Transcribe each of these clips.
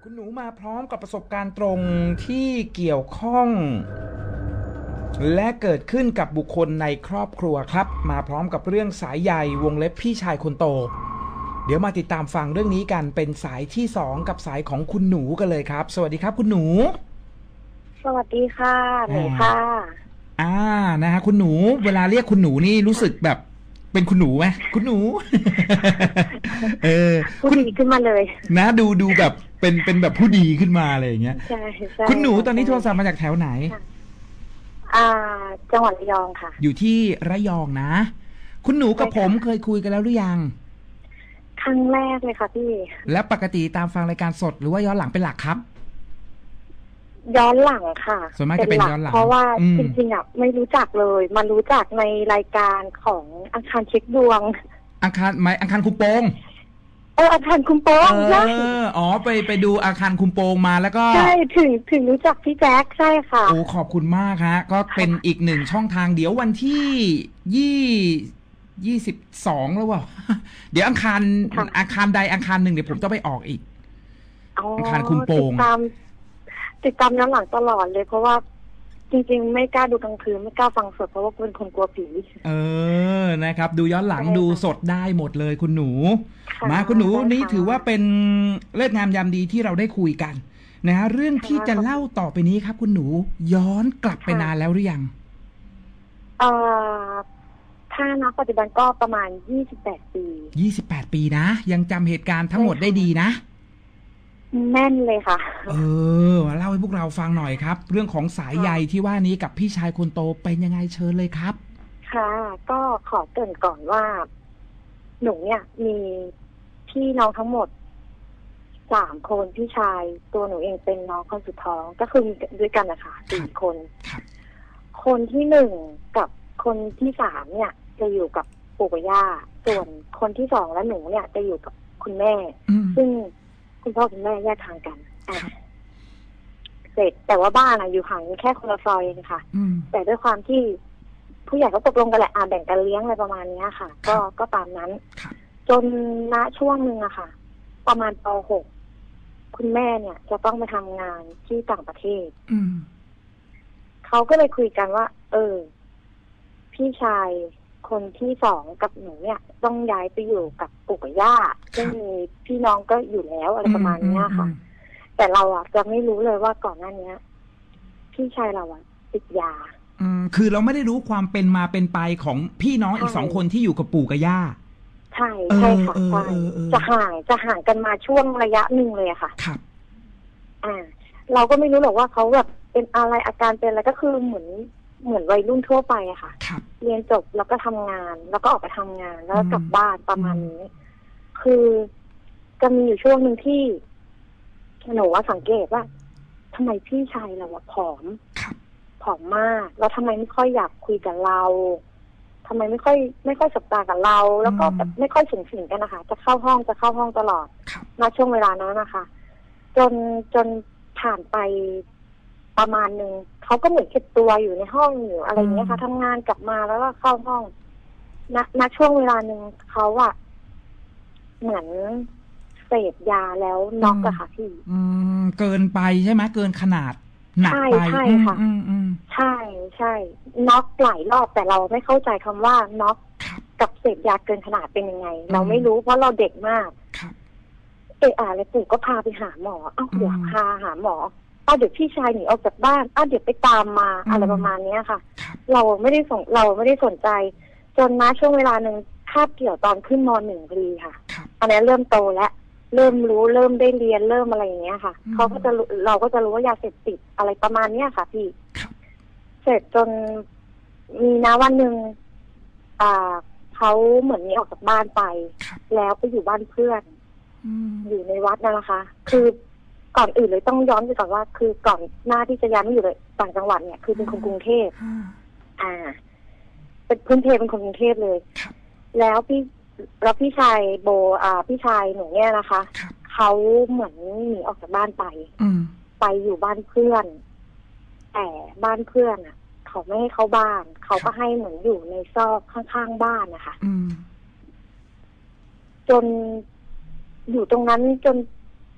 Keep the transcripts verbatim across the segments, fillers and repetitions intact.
คุณหนูมาพร้อมกับประสบการณ์ตรงที่เกี่ยวข้องและเกิดขึ้นกับบุคคลในครอบครัวครับมาพร้อมกับเรื่องสายใยวงเล็บพี่ชายคนโตเดี๋ยวมาติดตามฟังเรื่องนี้กันเป็นสายที่สองกับสายของคุณหนูกันเลยครับสวัสดีครับคุณหนูสวัสดีค่ะหนูค่ะอ่านะฮะคุณหนูเวลาเรียกคุณหนูนี่รู้สึกแบบเป็นคุณหนูไหมคุณหนูเออพูดดีขึ้นมาเลยนะดูดูแบบเป็นเป็นแบบผู้ดีขึ้นมาอะไรอย่างเงี้ยใช่ใช่คุณหนูตอนนี้โทรศัพท์มาจากแถวไหนอ่าจังหวัดระยองค่ะอยู่ที่ระยองนะคุณหนูกับผมเคยคุยกันแล้วหรือยังครั้งแรกเลยค่ะพี่แล้วปกติตามฟังรายการสดหรือว่าย้อนหลังเป็นหลักครับย้อนหลังค่ะส่วนมากจะเป็นย้อนหลังเพราะว่าจริงๆอ่ะไม่รู้จักเลยมารู้จักในรายการของอังคารเช็คดวงอังคารไหมอังคารคุมโปงเอออังคารคุมโปงใช่อ๋อไปไปดูอังคารคุมโปงมาแล้วก็ใช่ถึงถึงรู้จักพี่แจ๊คใช่ค่ะโอ้ขอบคุณมากฮะก็เป็นอีกหนึ่งช่องทางเดี๋ยววันที่ยี่ยี่สิบสองแล้วว่าเดี๋ยวอังคารอังคารใดอังคารหนึ่งเดี๋ยวผมต้องไปออกอีกอังคารคุมโปงติดตามย้อนหลังตลอดเลยเพราะว่าจริงๆไม่กล้าดูกลางคืนไม่กล้าฟังสดเพราะว่าเป็นคนกลัวผีเออนะครับดูย้อนหลังดูสดได้หมดเลยคุณหนูมาคุณหนูนี่ถือว่าเป็นเลิศงามยามดีที่เราได้คุยกันนะฮะเรื่องที่จะเล่าต่อไปนี้ครับคุณหนูย้อนกลับไปนานแล้วหรือยังเอ่อถ้านับปัจจุบันก็ประมาณยี่สิบแปดปียี่สิบแปดปีนะยังจำเหตุการณ์ทั้งหมดได้ดีนะแม่นเลยค่ะเออมาเล่าให้พวกเราฟังหน่อยครับเรื่องของสายใยที่ว่านี้กับพี่ชายคนโตเป็นยังไงเชิญเลยครับค่ะก็ขอเกริ่นก่อนว่าหนูเนี่ยมีพี่น้องทั้งหมดสามคนพี่ชายตัวหนูเองเป็นน้องคนสุดท้องก็คือมีด้วยกันนะคะสี่คนคนที่หนึ่งกับคนที่สามเนี่ยจะอยู่กับปู่กับย่าส่วนคนที่สองและหนูเนี่ยจะอยู่กับคุณแม่ซึ่งคุณพ่อคุณแม่แยกทางกันเสร็จแต่ว่าบ้านอะอยู่ห่างกันแค่คนละซอยเองค่ะแต่ด้วยความที่ผู้ใหญ่ก็ตกลงกันแหละอ่าแบ่งกันเลี้ยงอะไรประมาณนี้ค่ะก็ก็ตามนั้นจนณช่วงหนึ่งอะค่ะประมาณป.หกคุณแม่เนี่ยจะต้องไปทำงานที่ต่างประเทศเขาก็เลยคุยกันว่าเออพี่ชายคนที่สองกับหนูเนี่ยต้องย้ายไปอยู่กับปู่กับย่าซึ่งมีพี่น้องก็อยู่แล้วอะไรประมาณนี้ค่ะแต่เราอ่ะจะไม่รู้เลยว่าก่อนหน้านี้พี่ชายเราอ่ะติดยาอืมคือเราไม่ได้รู้ความเป็นมาเป็นไปของพี่น้องอีกสองคนที่อยู่กับปู่กับย่าใช่ใช่ค่ะใช่จะห่างจะห่างกันมาช่วงระยะหนึ่งเลยอะค่ะครับอ่าเราก็ไม่รู้หรอกว่าเขาแบบเป็นอะไรอาการเป็นอะไรก็คือเหมือนเหมือนวัยรุ่นทั่วไปอะค่ะเรียนจบแล้วก็ทำงานแล้วก็ออกไปทำงานแล้วก็กลับบ้านประมาณนี้คือจะมีอยู่ช่วงหนึ่งที่หนูว่าสังเกตว่าทำไมพี่ชายเราอะผอมผอมมากแล้วทำไมไม่ค่อยอยากคุยกับเราทำไมไม่ค่อยไม่ค่อยสบตากับเราแล้วก็แบบไม่ค่อยสูงสิงกันนะคะจะเข้าห้องจะเข้าห้องตลอดณช่วงเวลานั้นนะคะจนจนผ่านไปประมาณหนึ่งเขาก็เหมือนเก็บตัวอยู่ในห้องอยู่อะไรอย่างเงี้ยค่ะทำงานกลับมาแล้วก็เข้าห้องณณช่วงเวลาหนึ่งเขาอะเหมือนเสพยาแล้วน็อกอะค่ะพี่อืมเกินไปใช่ไหมเกินขนาดหนักไปใช่ค่ะใช่ใช่น็อกหลายรอบแต่เราไม่เข้าใจคำว่าน็อกกับเสพยาเกินขนาดเป็นยังไงเราไม่รู้เพราะเราเด็กมากเอออะไรปู่ก็พาไปหาหมอเอ้าเดี๋ยวพาหาหมออ้าวเดี๋ยวพี่ชายหนีออกจากบ้านอ้าวเดี๋ยวไปตามมาอะไรประมาณนี้ค่ะเราไม่ได้สนเราไม่ได้สนใจจนมาช่วงเวลาหนึ่งคาบเกี่ยวตอนขึ้นม.หนึ่งพอดีค่ะอันนี้เริ่มโตแล้วเริ่มรู้เริ่มได้เรียนเริ่มอะไรอย่างเงี้ยค่ะเขาก็จะเราก็จะรู้ว่ายาเสพติดอะไรประมาณเนี้ยค่ะพี่เสร็จจนมีนะวันหนึ่งอ่าเขาเหมือนนี้ออกจากบ้านไปแล้วไปอยู่บ้านเพื่อนอยู่ในวัดนั่นนะคะคือก่อนอื่นเลยต้องย้อนไปก่อนว่าคือก่อนหน้าที่จะย้ายมาอยู่เลยต่างจังหวัดเนี่ยคือเป็นคนกรุงเทพอ่าเป็นพื้นเพเป็นคนกรุงเทพเลยแล้วพี่แล้วพี่ชายโบอ่าพี่ชายหนูเนี่ยนะคะเขาเหมือนหนีออกจากบ้านไปไปอยู่บ้านเพื่อนแต่บ้านเพื่อนอ่ะเขาไม่ให้เข้าบ้านเขาก็ให้เหมือนอยู่ในซอกข้างๆบ้านนะคะจนอยู่ตรงนั้นจน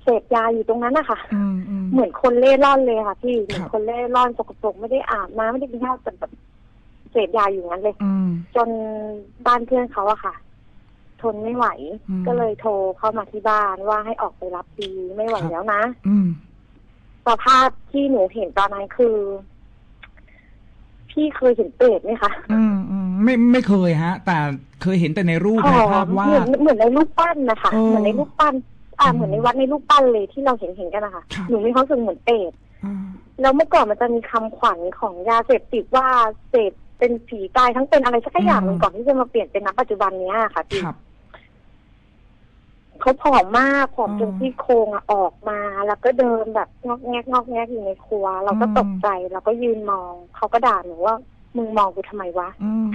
เสพยาอยู่ตรงนั้นนะคะเหมือนคนเล่ร่อนเลยค่ะพี่เหมือนคนเล่ร่อนสกปรกไม่ได้อาบน้ำไม่ได้กินข้าวแต่แบบเสพยาอยู่งั้นเลยจนบ้านเพื่อนเขาอะค่ะทนไม่ไหวก็เลยโทรเข้ามาที่บ้านว่าให้ออกไปรับดีไม่ไหวแล้วนะสภาพที่หนูเห็นตอนนั้นคือพี่เคยเห็นเปรตไหมคะอืมอืมไม่ไม่เคยฮะแต่เคยเห็นแต่ในรูปในภาพวาดเหมือนในรูปปั้นนะคะเหมือนในรูปปั้นอ่าเหมือนในวัดในรูปปั้นเลยที่เราเห็นเห็นกันนะคะหนูมีความรู้สึกเหมือนเปรตแล้วเมื่อก่อนมันจะมีคำขวัญของยาเสพติดว่าเสพเป็นผีตายทั้งเป็นอะไรสักอย่างหนึ่งก่อนที่จะมาเปลี่ยนเป็นณปัจจุบันนี้ค่ะพี่เขาผอมมากผอมจนที่โครงอ่ะออกมาแล้วก็เดินแบบงอกแงกงอกแงกอยู่ในครัวเราก็ตกใจเราก็ยืนมองเขาก็ด่าหนูว่ามึงมองกูทำไมวะ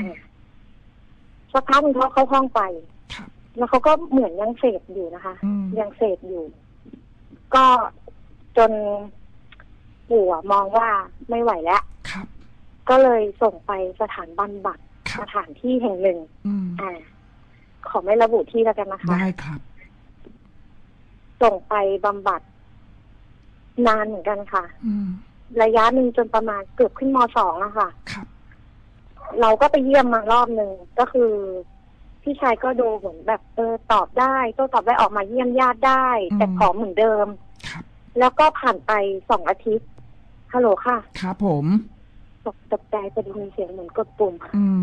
สักพักนึงเขาเข้าห้องไปแล้วเขาก็เหมือนยังเสพอยู่นะคะยังเสพอยู่ก็จนปู่มองว่าไม่ไหวแล้วก็เลยส่งไปสถานบำบัดสถานที่แห่งหนึ่งอ่าขอไม่ระบุที่แล้วกันนะคะได้ครับส่งไปบำบัดนานเหมือนกันค่ะระยะหนึ่งจนประมาณเกือบขึ้นม.สองอะค่ะเราก็ไปเยี่ยมมารอบหนึ่งก็คือพี่ชายก็ดูเหมือนแบบเออตอบได้ก็ตอบได้ออกมาเยี่ยมญาติได้แต่ผอมเหมือนเดิมแล้วก็ผ่านไปสองอาทิตย์ฮัลโหลค่ะครับผมตกตกใจจะมีเสียงเหมือนกดปุ่ม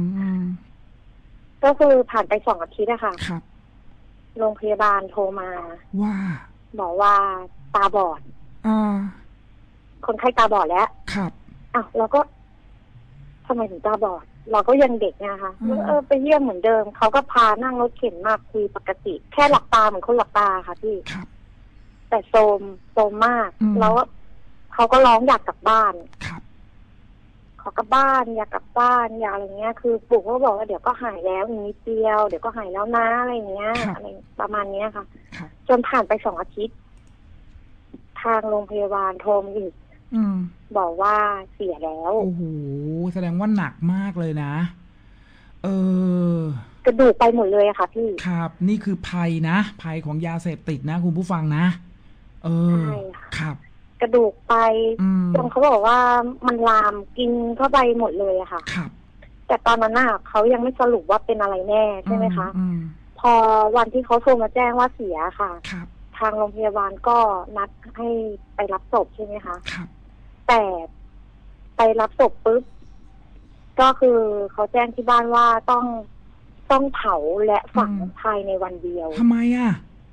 ก็คือผ่านไปสองอาทิตย์อะค่ะโรงพยาบาลโทรมาว่าบอกว่าตาบอดอ่าคนไข้ตาบอดแล้วครับอ้าวเราก็ทำไมถึงตาบอดเราก็ยังเด็กนะคะเออไปเยี่ยมเหมือนเดิมเขาก็พานั่งรถเข็นมาคุยปกติแค่หลับตาเหมือนคนหลับตาค่ะพี่แต่โทรมโทรมมากแล้วเขาก็ร้องอยากกลับบ้านขอกลับบ้านอยากกลับบ้านอยากอะไรเงี้ยคือปู่ก็บอกว่าเดี๋ยวก็หายแล้วอีกนิดเดียวเดี๋ยวก็หายแล้วนะอะไรเงี้ยอะไรประมาณนี้ค่ะจนผ่านไปสองอาทิตย์ทางโรงพยาบาลโทรมาอีกบอกว่าเสียแล้วโอ้โหแสดงว่าหนักมากเลยนะเออกระดูกไปหมดเลยอะค่ะพี่ครับนี่คือภัยนะภัยของยาเสพติดนะคุณผู้ฟังนะเออใช่ครับกระดูกไปจนเขาบอกว่ามันลามกินเข้าไปหมดเลยอะค่ะครับแต่ตอนนั้นน่ะเขายังไม่สรุปว่าเป็นอะไรแน่ใช่ไหมคะพอวันที่เขาโทรมาแจ้งว่าเสียค่ะทางโรงพยาบาลก็นัดให้ไปรับศพใช่ไหมคะแต่ไปรับศพปุ๊บก็คือเขาแจ้งที่บ้านว่าต้องต้องเผาและฝังภายในวันเดียวทำไมอ่ะ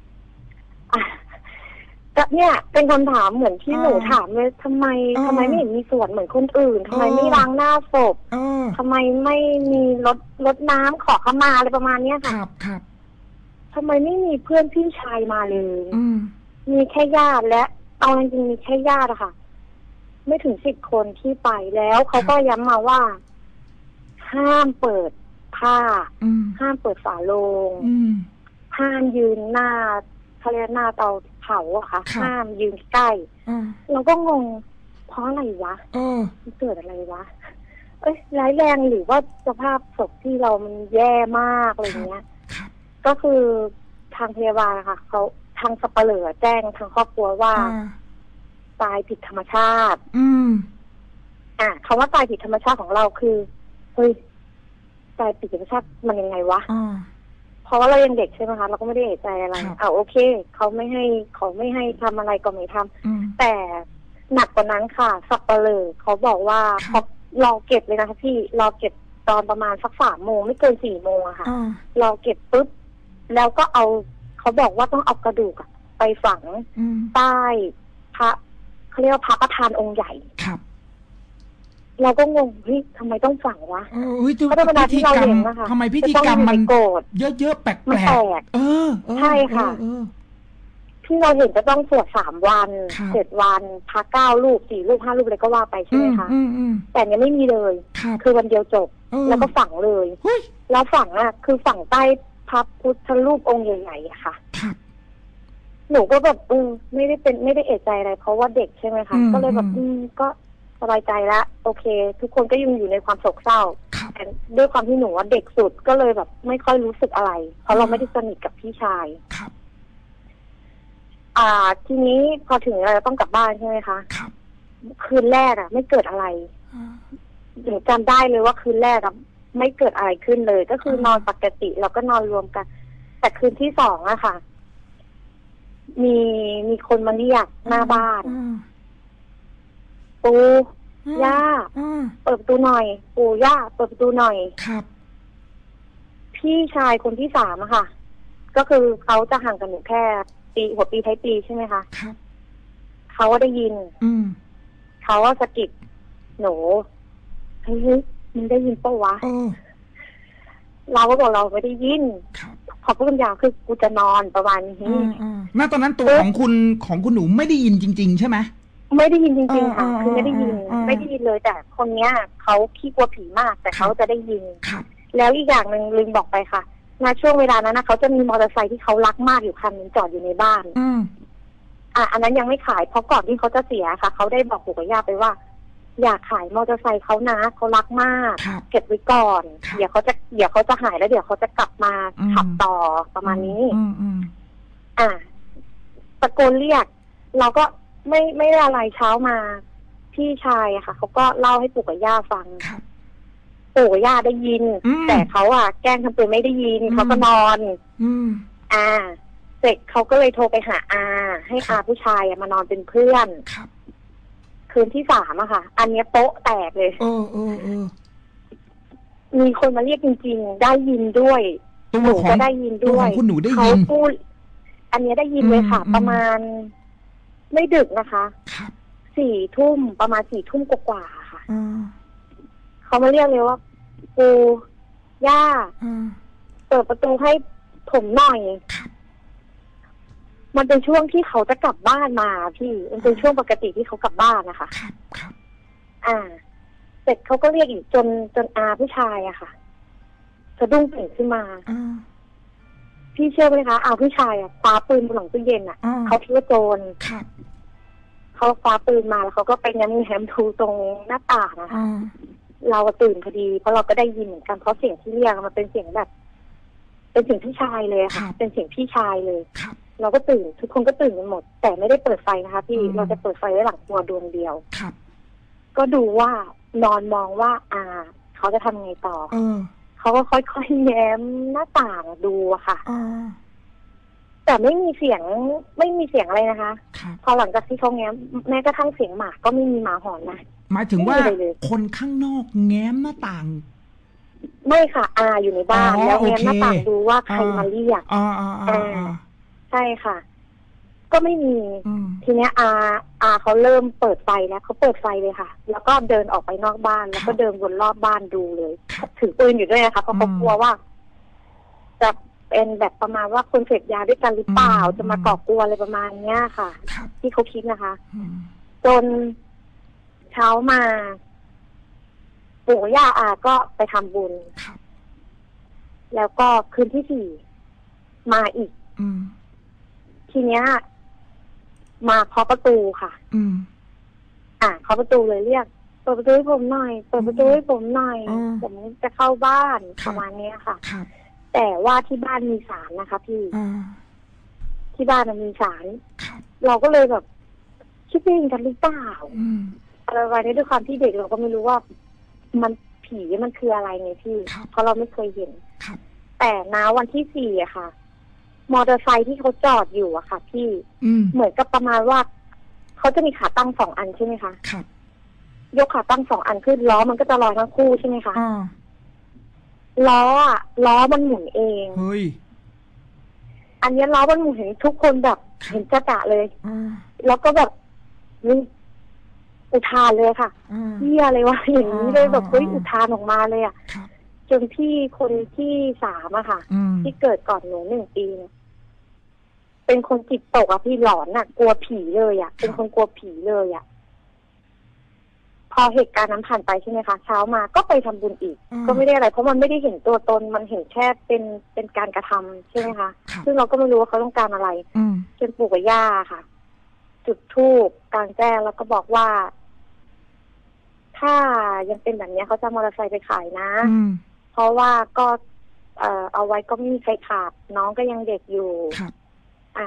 ก็เนี่ยเป็นคำถามเหมือนที่หนูถามเลยทำไมทำไมไม่เห็นมีส่วนเหมือนคนอื่นทำไมไม่ล้างหน้าศพทำไมไม่มีรดรดน้ำขอขมาอะไรประมาณเนี้ยค่ะครับครับทำไมไม่มีเพื่อนพี่ชายมาเลยมีแค่ญาติและเอาจริงๆมีแค่ญาติอะค่ะไม่ถึงสิบคนที่ไปแล้วเขาก็ย้ำมาว่าห้ามเปิดผ้าห้ามเปิดฝาโลงห้ามยืนหน้าทะเลหน้าเตาเผาอะค่ะห้ามยืนใกล้เราก็งงเพราะอะไรวะมันเกิดอะไรวะเอ้ยร้ายแรงหรือว่าสภาพศพที่เรามันแย่มากอะไรเงี้ยก็คือทางพยาบาลค่ะเขาทางสัปเหร่อแจ้งทางครอบครัวว่าตายผิดธรรมชาติอืมอ่ะคำว่าตายผิดธรรมชาติของเราคือเฮ้ยตายผิดธรรมชาติมันยังไงวะเพราะว่าเรายังเด็กใช่ไหมคะเราก็ไม่ได้เอะใจอะไรอ่าโอเคเขาไม่ให้เขาไม่ให้ทำอะไรก็ไม่ทำแต่หนักกว่านั้นค่ะสัปเหร่อเขาบอกว่าเขารอเก็บเลยนะคะพี่รอเก็บตอนประมาณสักสามโมงไม่เกินสี่โมงอะค่ะรอเก็บปุ๊บแล้วก็เอาเขาบอกว่าต้องเอากระดูกไปฝังใต้พระเขาเรียกว่าพระประธานองค์ใหญ่ครับเราก็งงเฮ้ยทำไมต้องฝังวะเพราะธรรมดาที่เราเห็นนะคะทำไมพิธีกรรมมันเยอะๆแปลกๆเออใช่ค่ะที่เราเห็นจะต้องสวดสามวันเจ็ดวันพระเก้ารูปสี่รูปห้ารูปอะไรก็ว่าไปใช่ไหมคะแต่เนี้ยไม่มีเลยคือวันเดียวจบแล้วก็ฝังเลยแล้วฝังอ่ะคือฝังใต้พระพุทธรูปองค์ใหญ่ๆอะค่ะหนูก็แบบเออไม่ได้เป็นไม่ได้เอะใจอะไรเพราะว่าเด็กใช่ไหมคะก็เลยแบบอืมก็สบายใจละโอเคทุกคนก็ยังอยู่ในความโศกเศร้าแต่ด้วยความที่หนูว่าเด็กสุดก็เลยแบบไม่ค่อยรู้สึกอะไรเพราะเราไม่ได้สนิทกับพี่ชายอ่า ทีนี้พอถึงเราต้องกลับบ้านใช่ไหมคะครับคืนแรกอ่ะ ไม่เกิดอะไรหนูจำได้เลยว่าคืนแรกอ่ะไม่เกิดอะไรขึ้นเลย ก็คือนอนปกติแล้วก็นอนรวมกัน แต่คืนที่สองอะค่ะ มีมีคนมาเรียกหน้าบ้านปูย่าเปิดประตูหน่อย ปูย่าเปิดประตูหน่อยครับพี่ชายคนที่สามอะค่ะ ก็คือเขาจะห่างกันหนูแค่ปีหัวปีท้ายปีใช่ไหมคะครับเขาก็ได้ยินอืมเขาว่าสะกิดหนูเฮ้ยมึงได้ยินปะวะเราก็บอกเราไม่ได้ยินขอพูดคำยาวคือกูจะนอนประมาณนี้ณตอนนั้นตัวของคุณของคุณหนูไม่ได้ยินจริงๆใช่ไหมไม่ได้ยินจริงๆค่ะคือไม่ได้ยินไม่ได้ยินเลยแต่คนเนี้ยเขาขี้กลัวผีมากแต่เขาจะได้ยินแล้วอีกอย่างหนึ่งลืมบอกไปค่ะณช่วงเวลานั้นนะเขาจะมีมอเตอร์ไซค์ที่เขารักมากอยู่คันนึงจอดอยู่ในบ้านอ่ะอันนั้นยังไม่ขายเพราะก่อนที่เขาจะเสียค่ะเขาได้บอกปู่กับย่าไปว่าอยากขายมอเตอร์ไซค์เขานะเขารักมากเก็บไว้ก่อนเดี๋ยวเขาจะเดี๋ยวเขาจะหายแล้วเดี๋ยวเขาจะกลับมาขับต่อประมาณนี้อ่ะตะโกนเรียกเราก็ไม่ไม่อะไรเช้ามาพี่ชายอะค่ะเขาก็เล่าให้ปู่กับย่าฟังปู่กับย่าได้ยินแต่เขาอะแกล้งทำเป็นไม่ได้ยินเขาก็นอนอ่าเสร็จเขาก็เลยโทรไปหาอาให้อาผู้ชายมานอนเป็นเพื่อนคืนที่สามอะค่ะ อันนี้โป๊ะแตกเลยเออเออเออมีคนมาเรียกจริงๆได้ยินด้วยหนูก็ได้ยินด้วยเขาพูดอันนี้ได้ยินเลยค่ะประมาณไม่ดึกนะคะสี่ทุ่มประมาณสี่ทุ่มกว่าๆค่ะเขามาเรียกเลยว่าปูย่าเปิดประตูให้ผมหน่อยมันเป็นช่วงที่เขาจะกลับบ้านมาพี่มันเป็นช่วงปกติที่เขากลับบ้านนะคะอ่าเสร็จเขาก็เรียกอีกจนจนอาผู้ชายอะค่ะสะดุ้งตื่นขึ้นมาพี่เชื่อไหมคะอาผู้ชายอะคว้าปืนบนหลังตู้เย็นอะเขาคิดว่าโจรเขาคว้าปืนมาแล้วเขาก็ไปแง้มแง้มดูตรงหน้าต่างนะคะเราตื่นพอดีเพราะเราก็ได้ยินเหมือนกันเพราะเสียงที่เรียกมันเป็นเสียงแบบเป็นเสียงพี่ชายเลยค่ะเป็นเสียงพี่ชายเลยเราก็ตื่นทุกคนก็ตื่นกันหมดแต่ไม่ได้เปิดไฟนะคะพี่เราจะเปิดไฟไว้หลังตัวดวงเดียวก็ดูว่านอนมองว่าอ่าเขาจะทำไงต่อเขาก็ค่อยๆแง้มหน้าต่างดูอะค่ะแต่ไม่มีเสียงไม่มีเสียงอะไรนะคะพอหลังจากที่เขาแง้มแม้กระทั่งเสียงหมาก็ไม่มีหมาหอนนะหมายถึงว่าคนข้างนอกแง้มหน้าต่างไม่ค่ะอาอยู่ในบ้านแล้วแง้มหน้าต่างดูว่าใครมาเรียกอ่าอ่าอ่าใช่ค่ะก็ไม่มีทีเนี้ยอาอาเขาเริ่มเปิดไฟแล้วเขาเปิดไฟเลยค่ะแล้วก็เดินออกไปนอกบ้านแล้วก็เดินวนรอบบ้านดูเลยถือปืนอยู่ด้วยนะคะเพราะเขากลัวว่าจะเป็นแบบประมาณว่าคนเสพยาด้วยกันหรือเปล่าจะมาก่อกวนอะไรประมาณเนี้ยค่ะที่เขาคิดนะคะจนเช้ามาปู่ย่าอาก็ไปทำบุญแล้วก็คืนที่สี่มาอีกทีเนี้ยมาเคาะประตูค่ะอืมอ่ะเคาะประตูเลยเรียกเปิดประตูให้ผมหน่อยเปิดประตูให้ผมหน่อยผมจะเข้าบ้านประมาณนี้ค่ะแต่ว่าที่บ้านมีศาลนะคะพี่ที่บ้านมันมีศาลเราก็เลยแบบคิดเองกันหรือเปล่าอะไรวะนี้ด้วยความที่เด็กเราก็ไม่รู้ว่ามันผีมันคืออะไรไงพี่เพราะเราไม่เคยเห็นแต่นะวันที่สี่อะค่ะมอเตอร์ไซค์ที่เขาจอดอยู่อะค่ะพี่เหมือนกับประมาณว่าเขาจะมีขาตั้งสองอันใช่ไหมคะครับยกขาตั้งสองอันขึ้นล้อมันก็จะลอยทั้งคู่ใช่ไหมคะล้ออะล้อมันหมุนเองเฮ้ยอันนี้ล้อมันหมุนเห็นทุกคนแบบเห็นจะๆเลยแล้วก็แบบนี่อุทานเลยค่ะเหี้ยอะไรวะอย่างนี้เลยแบบเฮ้ยอุทานออกมาเลยอะจนพี่คนที่สามอะค่ะที่เกิดก่อนหนูหนึ่งปีเป็นคนจิตตกอะพี่หลอนอะกลัวผีเลยอะเป็นคนกลัวผีเลยอะพอเหตุการณ์นั้นผ่านไปใช่ไหมคะเช้ามาก็ไปทำบุญอีกก็ไม่ได้อะไรเพราะมันไม่ได้เห็นตัวตนมันเห็นแค่เป็นเป็นการกระทำใช่ไหมคะซึ่งเราก็ไม่รู้ว่าเขาต้องการอะไรจนปู่กับย่าค่ะจุดธูปกลางแจ้งแล้วก็บอกว่าถ้ายังเป็นแบบนี้เขาจะมอเตอร์ไซค์ไปขายนะเพราะว่าก็เอ่อเอาไว้ก็ไม่มีใครขาดน้องก็ยังเด็กอยู่อ่า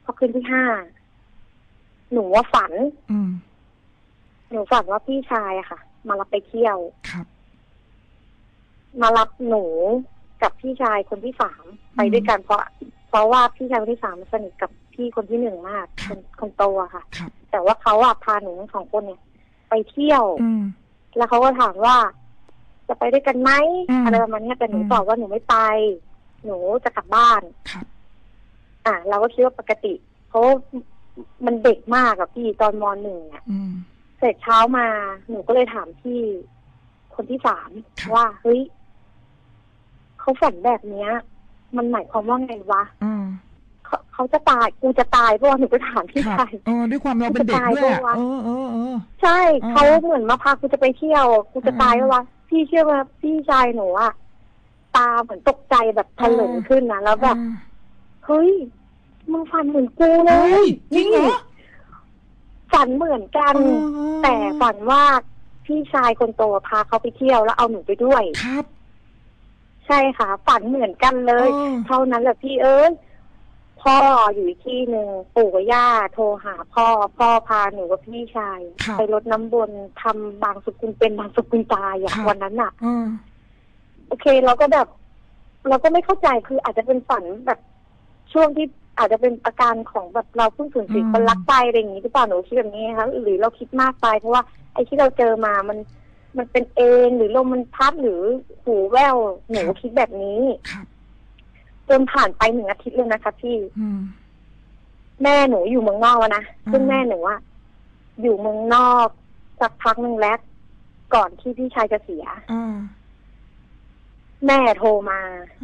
พอคืนที่ห้าหนูว่าฝันอืมหนูฝันว่าพี่ชายอะค่ะมารับไปเที่ยวครับมารับหนูกับพี่ชายคนที่สามไปด้วยกันเพราะเพราะว่าพี่ชายคนที่สามสนิทกับพี่คนที่หนึ่งมากคนคนโตอะค่ะแต่ว่าเขาอะพาหนูทั้งสองคนเนี่ยไปเที่ยวแล้วเขาก็ถามว่าจะไปด้วยกันไหมอะไรประมาณนี้แต่หนูตอบว่าหนูไม่ไปหนูจะกลับบ้านอ่ะเราก็คิดว่าปกติเพราะมันเด็กมากกับพี่ตอนมหนึ่งอ่ะเสร็จเช้ามาหนูก็เลยถามพี่คนที่สามว่าเฮ้ยเขาฝันแบบเนี้ยมันหมายความว่าไงวะเขาเขาจะตายกูจะตายเพราะว่าหนูไปถามพี่ชายเออด้วยความเราเป็นเด็กด้วยเออเออเออใช่เขาเหมือนมาพากูจะไปเที่ยวกูจะตายเพราะว่าพี่เชื่อไหมพี่ชายหนูอะตาเหมือนตกใจแบบทะลึ่งขึ้นนะแล้วแบบเฮ้ยมึงฝันเหมือนกูเลยจริงเหรอฝันเหมือนกันแต่ฝันว่าพี่ชายคนโตพาเขาไปเที่ยวแล้วเอาหนูไปด้วยครับใช่ค่ะฝันเหมือนกันเลยเท่านั้นแหละพี่เอ้ยพ่ออยู่ที่หนึ่งปู่กับย่าโทรหาพ่อพ่อพาหนูกับพี่ชายไปรดน้ำบนทำบางสกุลเป็นบางสกุลตายอย่างวันนั้นอ่ะโอเคเราก็แบบเราก็ไม่เข้าใจคืออาจจะเป็นฝันแบบช่วงที่อาจจะเป็นอาการของแบบเราเพิ่งสูญเสียคนรักไปอะไรอย่างนี้หรือเปล่าหนูคิดแบบนี้คะหรือเราคิดมากไปเพราะว่าไอ้ที่เราเจอมามันมันเป็นเองหรือลมมันพัดหรือหูแว่วหนูคิดแบบนี้จนผ่านไปหนึ่งอาทิตย์เลยนะคะพี่แม่หนูอยู่เมืองนอกนะซึ่งแม่หนูอะอยู่เมืองนอกสักพักหนึ่งแล้วก่อนที่พี่ชายจะเสียแม่โทรมา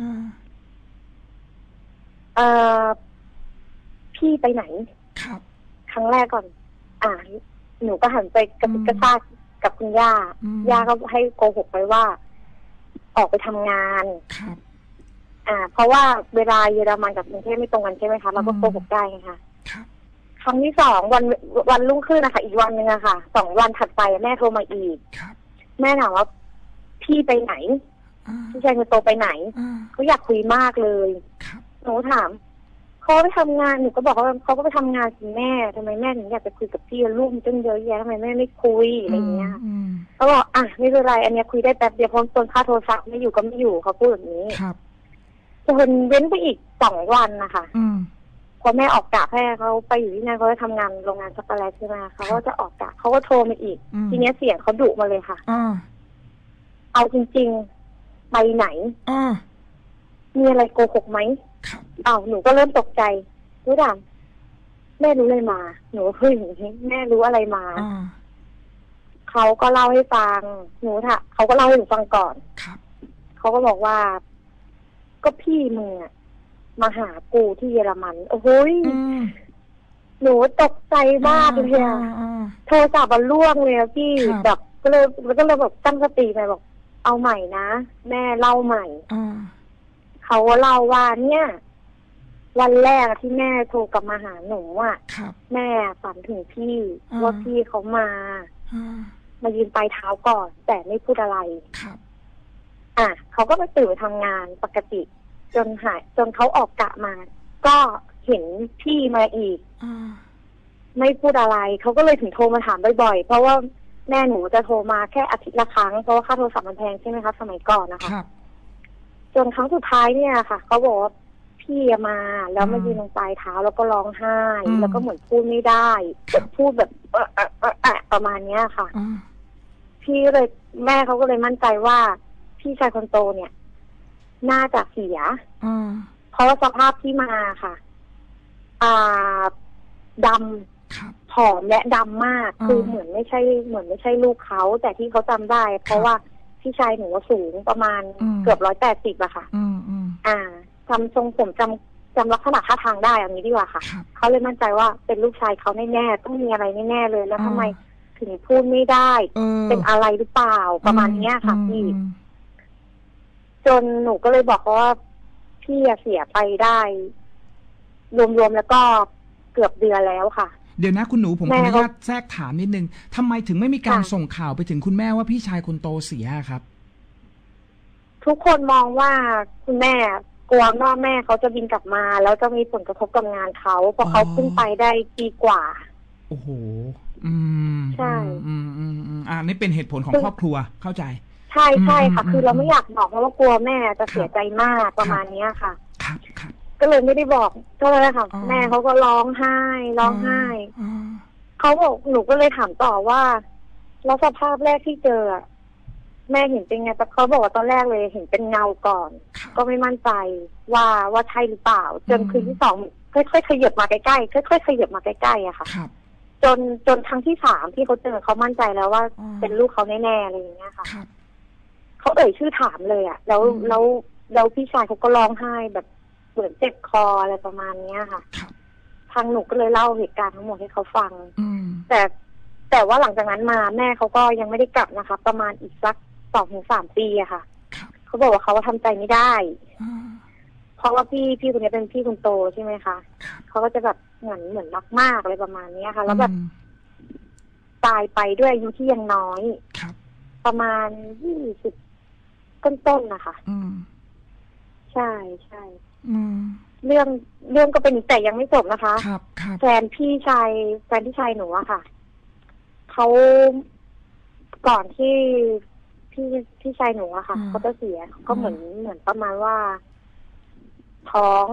เอ่อพี่ไปไหนครับครั้งแรกก่อนอ่าหนูก็หันไปกระติกกระซากกับคุณย่าย่าก็ให้โกหกไปว่าออกไปทำงานครับอ่าเพราะว่าเวลาเยอรมันกับกรุงเทพไม่ตรงกันใช่ไหมคะเราก็โกหกได้ไงคะครับครั้งที่สองวันวันรุ่งขึ้นนะคะอีกวันนึงอะค่ะสองวันถัดไปแม่โทรมาอีกครับแม่ถามว่าพี่ไปไหนพี่ชายคนโตไปไหนเขาอยากคุยมากเลยหนูถามเขาไปทำงานหนูก็บอกว่าเขาก็ไปทำงานสิแม่ทำไมแม่ถึงอยากจะคุยกับพี่ลูกมันตั้งเยอะแยะทำไมแม่ไม่คุยอะไรเงี้ยเขาบอกอ่ะไม่เป็นไรอันนี้คุยได้แป๊บเดียวเพราะต้นค่าโทรศัพท์ไม่อยู่ก็ไม่อยู่เขาพูดแบบนี้ครับจนเว้นไปอีกสองวันนะคะพอแม่ออกกะแม่เขาไปอยู่ที่นั่นเขาจะทำงานโรงงานช็อกโกแลตใช่ไหมเขาก็จะออกกะเขาก็โทรมาอีกทีนี้เสียงเขาดุมาเลยค่ะเอาจริงๆไปไหนมีอะไรโกหกไหมอ้าวหนูก็เริ่มตกใจรู้ดังแม่รู้อะไรมาหนูเฮ้ยแม่รู้อะไรมาเขาก็เล่าให้ฟังหนูค่ะเขาก็เล่าให้หนูฟังก่อนเขาก็บอกว่าก็พี่มึงอะมาหากูที่เยอรมันโอ้โหหนูตกใจมากเลยอะโทรศัพท์มันล่วงเลยพี่แบบก็เลยมันก็เลยแบบตั้งสติไปบอกเอาใหม่นะแม่เล่าใหม่เขาเล่าว่าเนี่ยวันแรกที่แม่โทรกลับมาหาหนูอ่ะแม่ฝันถึงพี่ว่าพี่เขามามายืนปลายเท้าก่อนแต่ไม่พูดอะไรอ่ะเขาก็ไปตื่นทำงานปกติจนหายจนเขาออกกะมาก็เห็นพี่มาอีกไม่พูดอะไรเขาก็เลยถึงโทรมาถามบ่อยๆเพราะว่าแม่หนูจะโทรมาแค่อาทิตย์ละครั้งเพราะว่าค่าโทรศัพท์มันแพงใช่ไหมคะสมัยก่อนนะคะจนครั้งสุดท้ายเนี่ยค่ะเขาบอกว่าพี่มาแล้วมายืนตรงปลายเท้าแล้วก็ร้องไห้แล้วก็เหมือนพูดไม่ได้พูดแบบเออเออเออเออประมาณเนี้ยค่ะพี่เลยแม่เขาก็เลยมั่นใจว่าพี่ชายคนโตเนี่ยน่าจะเสียเพราะว่าสภาพที่มาค่ะอ่าดำผอมและดำมากคือเหมือนไม่ใช่เหมือนไม่ใช่ลูกเขาแต่ที่เขาจำได้ เพราะว่าพี่ชายหนูสูงประมาณเกือบร้อยแปดสิบอะค่ะอ่าจำทรงผมจำจำลักษณะท่าทางได้อย่างนี้ดีกว่าค่ะเขาเลยมั่นใจว่าเป็นลูกชายเขาแน่ๆต้องมีอะไรแน่ๆเลยแล้วทำไมถึงพูดไม่ได้เป็นอะไรหรือเปล่าประมาณนี้ค่ะพี่จนหนูก็เลยบอกเขาว่าพี่เสียไปได้รวมๆแล้วก็เกือบเดือนแล้วค่ะเดี๋ยวนะคุณหนูผมขออนุญาตแทรกถามนิดนึงทำไมถึงไม่มีการส่งข่าวไปถึงคุณแม่ว่าพี่ชายคนโตเสียครับทุกคนมองว่าคุณแม่กลัวว่าแม่เขาจะบินกลับมาแล้วจะมีผลกระทบกับงานเขาเพราะเขาเพิ่งไปได้ปีกว่าโอ้โหอืมใช่อืมอืมอืมอ่านี่เป็นเหตุผลของครอบครัวเข้าใจใช่ใช่ค่ะคือเราไม่อยากบอกเพราะว่ากลัวแม่จะเสียใจมากประมาณนี้ค่ะครับครับก็เลยไม่ได้บอกก็เลยค่ะแม่เขาก็ร้องไห้ร้องไห้เขาบอกหนูก็เลยถามต่อว่าแล้วสภาพแรกที่เจอแม่เห็นเป็นไงแต่เขาบอกว่าตอนแรกเลยเห็นเป็นเงาก่อนก็ไม่มั่นใจว่าว่าใช่หรือเปล่าจนคืนที่สองค่อยๆขยับมาใกล้ๆค่อยๆขยับมาใกล้ๆอะค่ะจนจนครั้งที่สามที่เขาเจอเขามั่นใจแล้วว่าเป็นลูกเขาแน่ๆอะไรอย่างเงี้ยค่ะเขาเอ่ยชื่อถามเลยอะแล้วแล้วแล้วพี่ชายเขาก็ร้องไห้แบบเหมือนเจ็บคออะไรประมาณเนี้ยค่ะทางหนูก็เลยเล่าเหตุการณ์ทั้งหมดให้เขาฟังแต่แต่ว่าหลังจากนั้นมาแม่เขาก็ยังไม่ได้กลับนะคะประมาณอีกสักสองถึงสามปีอะค่ะเขาบอกว่าเขาทำใจไม่ได้เพราะว่าพี่พี่คนนี้เป็นพี่คนโตใช่ไหมคะเขาก็จะแบบเหมือนเหมือนรักมากอะไรประมาณนี้ค่ะแล้วแบบตายไปด้วยอายุที่ยังน้อยประมาณยี่สิบต้นๆนะคะใช่ใช่เรื่องเรื่องก็เป็นแต่ยังไม่จบนะคะแฟนพี่ชายแฟนพี่ชายหนูอะค่ะเขาก่อนที่พี่พี่ชายหนูอะค่ะเขาจะเสียก็เหมือนเหมือนประมาณว่าท้อง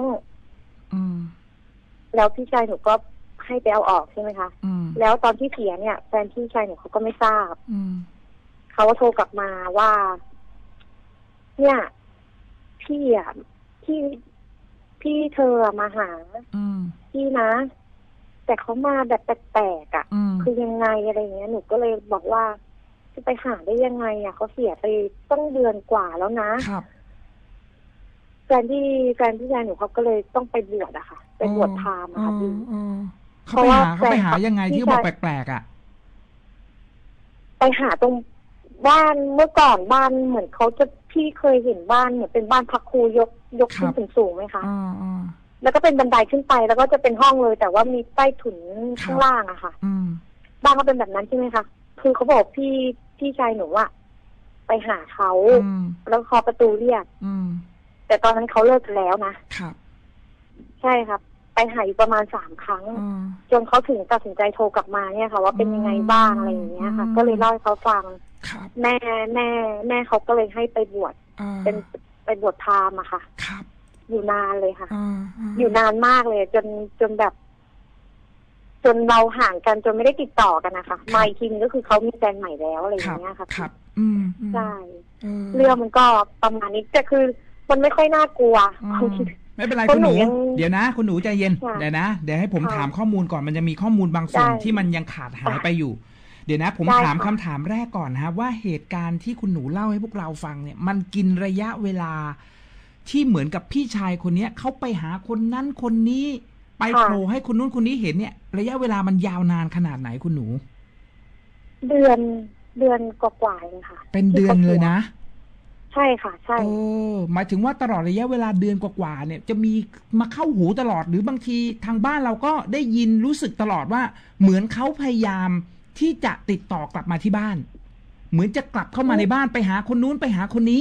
แล้วพี่ชายหนูก็ให้ไปเอาออกใช่ไหมคะแล้วตอนที่เสียเนี่ยแฟนพี่ชายหนูเขาก็ไม่ทราบเขาก็โทรกลับมาว่าเนี่ยพี่อะพี่พี่เธอมาหาพี่นะแต่เขามาแบบแปลกๆอ่ะคือยังไงอะไรเงี้ยหนูก็เลยบอกว่าจะไปหาได้ยังไงอ่ะเขาเสียไปตั้งเดือนกว่าแล้วนะแฟนที่แฟนพี่ชายหนูเขาก็เลยต้องไปบวชอะค่ะไปบวชพราหมณ์อะค่ะพี่เขาไปหาเขาไปหายังไงที่บอกแปลกๆอ่ะไปหาตรงบ้านเมื่อก่อนบ้านเหมือนเขาจะพี่เคยเห็นบ้านเหมือนเป็นบ้านพักครูยกยกขึ้นสูงๆไหมคะแล้วก็เป็นบันไดขึ้นไปแล้วก็จะเป็นห้องเลยแต่ว่ามีใต้ถุนข้างล่างอะค่ะบ้านเขาเป็นแบบนั้นใช่ไหมคะคือเขาบอกพี่พี่ชายหนูอะไปหาเขาแล้วเคาะประตูเรียกแต่ตอนนั้นเขาเลิกกันแล้วนะใช่ครับไปหาอยู่ประมาณสามครั้งจนเขาถึงตัดสินใจโทรกลับมาเนี่ยค่ะว่าเป็นยังไงบ้างอะไรอย่างเงี้ยค่ะก็เลยเล่าให้เขาฟังแม่แม่แม่เขาก็เลยให้ไปบวชเป็นไปบวชพราหมณ์อะค่ะอยู่นานเลยค่ะอยู่นานมากเลยจนจนแบบ จนเราห่างกันจนไม่ได้ติดต่อกันนะคะมาอีกทีนึงก็คือเขามีแฟนใหม่แล้วอะไรอย่างเงี้ยค่ะครับอืมใช่เรื่องมันก็ประมาณนี้แต่คือมันไม่ค่อยน่ากลัวไม่เป็นไรคุณหนูเดี๋ยวนะคุณหนูใจเย็นเดี๋ยวนะเดี๋ยวให้ผมถามข้อมูลก่อนมันจะมีข้อมูลบางส่วนที่มันยังขาดหายไปอยู่เดี๋ยวนะผมถามคำถามแรกก่อนนะครับว่าเหตุการณ์ที่คุณหนูเล่าให้พวกเราฟังเนี่ยมันกินระยะเวลาที่เหมือนกับพี่ชายคนนี้เขาไปหาคนนั้นคนนี้ไปโผล่ให้คนนู้นคนนี้เห็นเนี่ยระยะเวลามันยาวนานขนาดไหนคุณหนูเดือนเดือนกว่าๆเองค่ะเป็นเดือนเลยนะใช่ค่ะใช่เออหมายถึงว่าตลอดระยะเวลาเดือนกว่าๆเนี่ยจะมีมาเข้าหูตลอดหรือบางทีทางบ้านเราก็ได้ยินรู้สึกตลอดว่าเหมือนเขาพยายามที่จะติดต่อกลับมาที่บ้านเหมือนจะกลับเข้ามาในบ้านไปหาคนนู้นไปหาคนนี้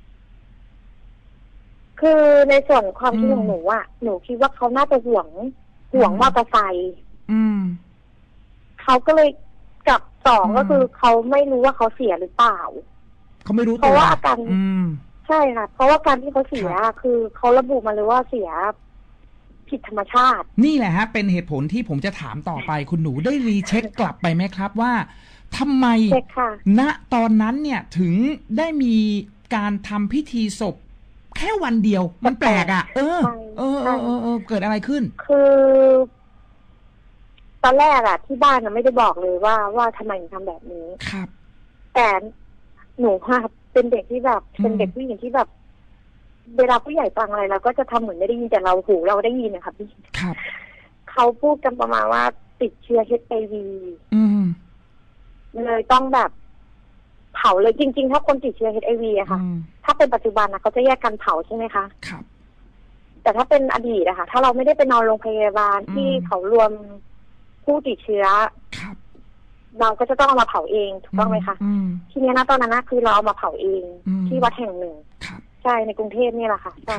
คือในส่วนความคิดของหนูอ่ะหนูคิดว่าเขาน่าจะห่วงห่วงมอเตอร์ไซค์เขาก็เลยกับสองก็คือเขาไม่รู้ว่าเขาเสียหรือเปล่าเขาไม่รู้เพราะว่าอาการใช่ค่ะเพราะว่าการที่เขาเสียคือเขาระบุมาเลยว่าเสียผิดธรรมชาตินี่แหละฮะเป็นเหตุผลที่ผมจะถามต่อไปคุณหนูได้รีเช็คกลับไปไหมครับว่าทำไมณตอนนั้นเนี่ยถึงได้มีการทำพิธีศพแค่วันเดียวมันแปลกอ่ะเออเออเออเออเออเกิดอะไรขึ้นคือตอนแรกอะที่บ้านน่ะไม่ได้บอกเลยว่าว่าทำไมถึงทำแบบนี้ครับแต่หนูว่าเป็นเด็กที่แบบเป็นเด็กผู้หญิงที่แบบเวลาผู้ใหญ่ฟังอะไรเราก็จะทำเหมือนไม่ได้ยินแต่เราหูเราได้ยินนะคะพี่ครับเขาพูดกันประมาณว่าติดเชื้อ เอช ไอ วีอืมเลยต้องแบบเผาเลยจริงๆถ้าคนติดเชื้อ เอช ไอ วี อะค่ะถ้าเป็นปัจจุบันนะเขาจะแยกกันเผาใช่ไหมคะครับแต่ถ้าเป็นอดีตอะค่ะถ้าเราไม่ได้ไปนอนโรงพยาบาลที่เขารวมผู้ติดเชื้อครับเราก็จะต้องเอามาเผาเองถูกต้องไหมคะทีนี้นะตอนนั้นนะคือเราเอามาเผาเองที่วัดแห่งหนึ่งใช่ในกรุงเทพนี่แหละค่ะใช่แต่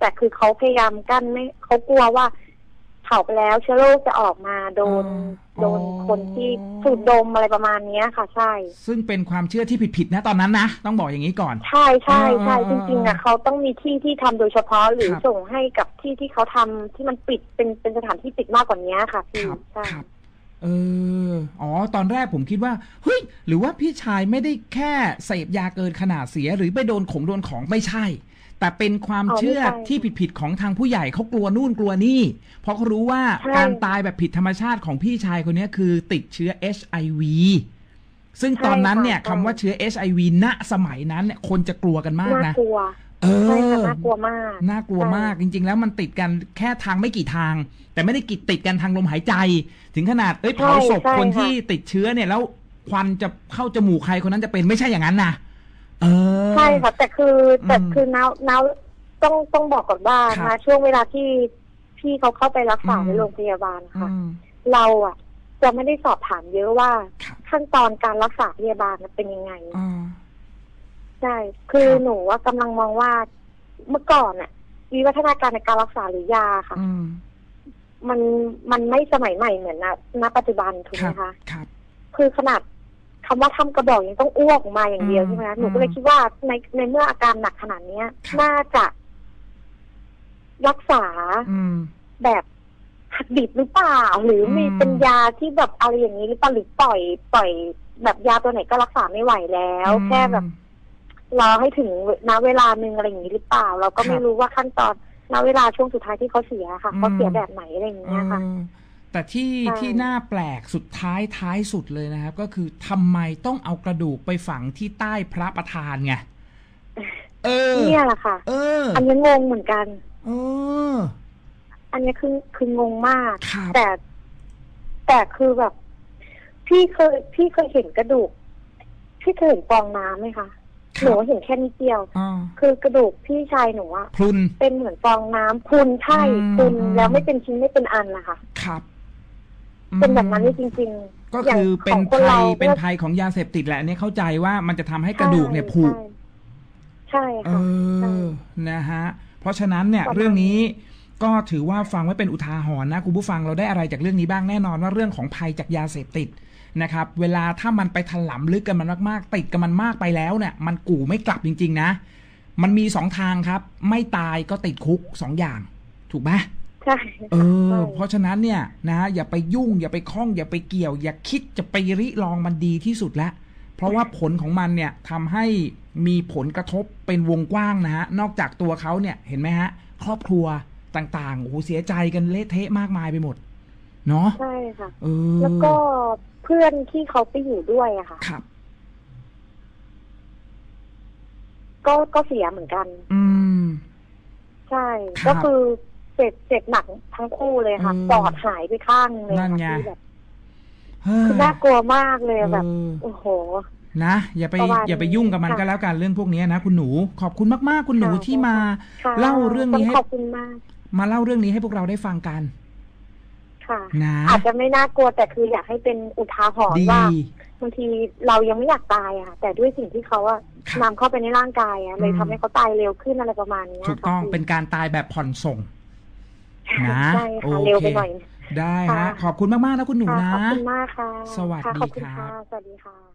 แต่คือเขาพยายามกั้นไม่เขากลัวว่าเผาไปแล้วเชื้อโรคจะออกมาโดนโดนคนที่สูดดมอะไรประมาณนี้ค่ะใช่ซึ่งเป็นความเชื่อที่ผิดๆนะตอนนั้นนะต้องบอกอย่างนี้ก่อนใช่ใช่ใช่จริงๆอ่ะเขาต้องมีที่ที่ทำโดยเฉพาะหรือส่งให้กับที่ที่เขาทำที่มันปิดเป็นเป็นสถานที่ปิดมากกว่านี้ค่ะพี่ใช่เอออ๋อตอนแรกผมคิดว่าเฮ้ยหรือว่าพี่ชายไม่ได้แค่เสพยาเกินขนาดเสียหรือไปโดนของโดนของไม่ใช่แต่เป็นความเชื่อที่ผิดๆของทางผู้ใหญ่เขากลัวนู่นกลัวนี่เพราะเขารู้ว่าการตายแบบผิดธรรมชาติของพี่ชายคนนี้คือติดเชื้อ เอช ไอ วี ซึ่งตอนนั้นเนี่ยคำว่าเชื้อ เอช ไอ วี ณสมัยนั้นเนี่ยคนจะกลัวกันมากนะน่ากลัวเออน่ากลัวมากน่ากลัวมากจริงๆแล้วมันติดกันแค่ทางไม่กี่ทางแต่ไม่ได้กิดติดกันทางลมหายใจถึงขนาดเอ้ยเผาศพคนที่ติดเชื้อเนี่ยแล้วควันจะเข้าจมูกใครคนนั้นจะเป็นไม่ใช่อย่างนั้นนะเออใช่ค่ะแต่คือแต่คือน้าน้าต้องต้องบอกก่อนว่านะช่วงเวลาที่พี่เขาเข้าไปรักษาในโรงพยาบาลค่ะเราอ่ะจะไม่ได้สอบถามเยอะว่าขั้นตอนการรักษาพยาบาลเป็นยังไงใช่คือหนูว่ากำลังมองว่าเมื่อก่อนอ่ะวิวัฒนาการในการรักษาหรือยาค่ะมันมันไม่สมัยใหม่เหมือนณณปัจจุบันถูกไหมคะคือขนาดคำว่าทำกระบอกยังต้องอ้วกออกมาอย่างเดียวใช่ไหมหนูก็เลยคิดว่าในในเมื่ออาการหนักขนาดนี้น่าจะรักษาแบบหักดิบหรือเปล่าหรือมีเป็นยาที่แบบอะไรอย่างนี้หรือเปล่าหรือปล่อยปล่อยแบบยาตัวไหนก็รักษาไม่ไหวแล้วแค่แบบรอให้ถึงณเวลาหนึ่งอะไรอย่างนี้หรือเปล่าเราก็ไม่รู้ว่าขั้นตอนณเวลาช่วงสุดท้ายที่เขาเสียค่ะเขาเสียแบบไหนอะไรอย่างเงี้ยค่ะแต่ที่ที่น่าแปลกสุดท้ายท้ายสุดเลยนะครับก็คือทำไมต้องเอากระดูกไปฝังที่ใต้พระประธานไงเออเนี่ยแหละค่ะเอออันนี้งงเหมือนกันเอออันนี้คือคืองงมากแต่แต่คือแบบพี่เคยพี่เคยเห็นกระดูกพี่เคยเห็นฟองน้ำไหมคะหนูเห็นแค่นิดเดียวคือกระดูกพี่ชายหนูอะเป็นเหมือนฟองน้ำพุนใช่พุนแล้วไม่เป็นชิ้นไม่เป็นอันนะคะครับเป็นแบบนั้นจริงๆก็คือเป็นภัยเป็นภัยของยาเสพติดแหละเนี่ยเข้าใจว่ามันจะทำให้กระดูกเนี่ยผุใช่ค่ะนะฮะเพราะฉะนั้นเนี่ยเรื่องนี้ก็ถือว่าฟังไว้เป็นอุทาหรณ์นะคุณผู้ฟังเราได้อะไรจากเรื่องนี้บ้างแน่นอนว่าเรื่องของภัยจากยาเสพติดนะครับเวลาถ้ามันไปถลำลึกกันมันมากๆติดกันมันมากไปแล้วเนี่ยมันกู่ไม่กลับจริงๆนะมันมีสองทางครับไม่ตายก็ติดคุกสองอย่างถูกไหมใช่เออเพราะฉะนั้นเนี่ยนะอย่าไปยุ่งอย่าไปคล้องอย่าไปเกี่ยวอย่าคิดจะไปริลองมันดีที่สุดแล้วเพราะว่าผลของมันเนี่ยทำให้มีผลกระทบเป็นวงกว้างนะฮะนอกจากตัวเขาเนี่ยเห็นไหมฮะครอบครัวต่างๆโอ้โหเสียใจกันเละเทะมากมายไปหมดเนาะใช่ค่ะเออแล้วก็เพื่อนที่เขาไปอยู่ด้วยอะค่ะครับก็ก็เสียเหมือนกันอืมใช่ก็คือเจ็บเจ็บหนักทั้งคู่เลยค่ะปอดหายไปข้างเลยนั่นไงแบบคือน่ากลัวมากเลยแบบโอ้โหนะอย่าไปอย่าไปยุ่งกับมันก็แล้วกันเรื่องพวกนี้นะคุณหนูขอบคุณมากๆคุณหนูที่มาเล่าเรื่องนี้ให้ขอบคุณมากมาเล่าเรื่องนี้ให้พวกเราได้ฟังกันค่ะอาจจะไม่น่ากลัวแต่คืออยากให้เป็นอุทาหรณ์ว่าบางทีเรายังไม่อยากตายอ่ะแต่ด้วยสิ่งที่เขาอะนำเข้าไปในร่างกายอะเลยทำให้เขาตายเร็วขึ้นอะไรประมาณนี้ถูกต้องเป็นการตายแบบผ่อนส่งนะใช่ค่ะเร็วไปหน่อยได้ฮะขอบคุณมากๆนะคุณหนูนะขอบคุณมากค่ะสวัสดีค่ะสวัสดีค่ะ